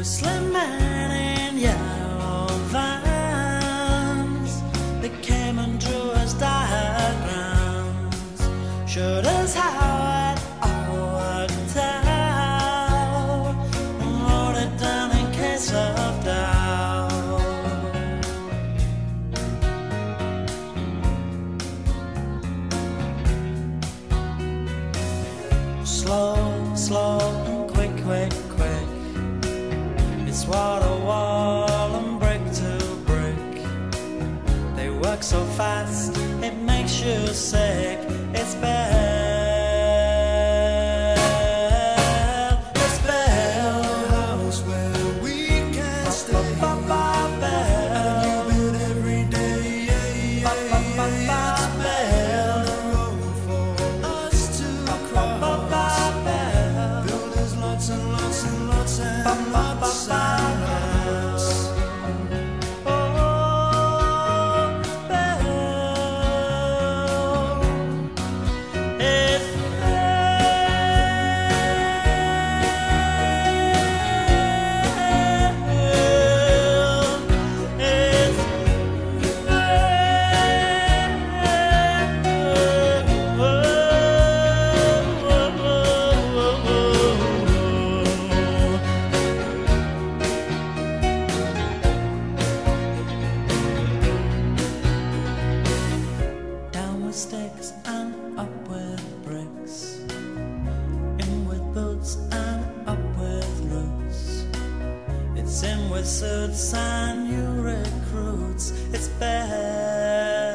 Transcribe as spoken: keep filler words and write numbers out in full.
Whistling man in yellow vans, they came and drew us diagrams, showed us how it all worked out, and wrote it down in case of doubt. Slow, slow and quick, quick, quick. It's wall to wall and brick to brick. They work so fast, it makes you sick. It's Bell, it's Bell, the house where we can stay. Bell, And you bid every day. It's Bell, the road for us to cross. Builders lots and lots and lots and lots and lots. Sticks and up with bricks, in with boots and up with roots. It's in with suits and new recruits. It's bad.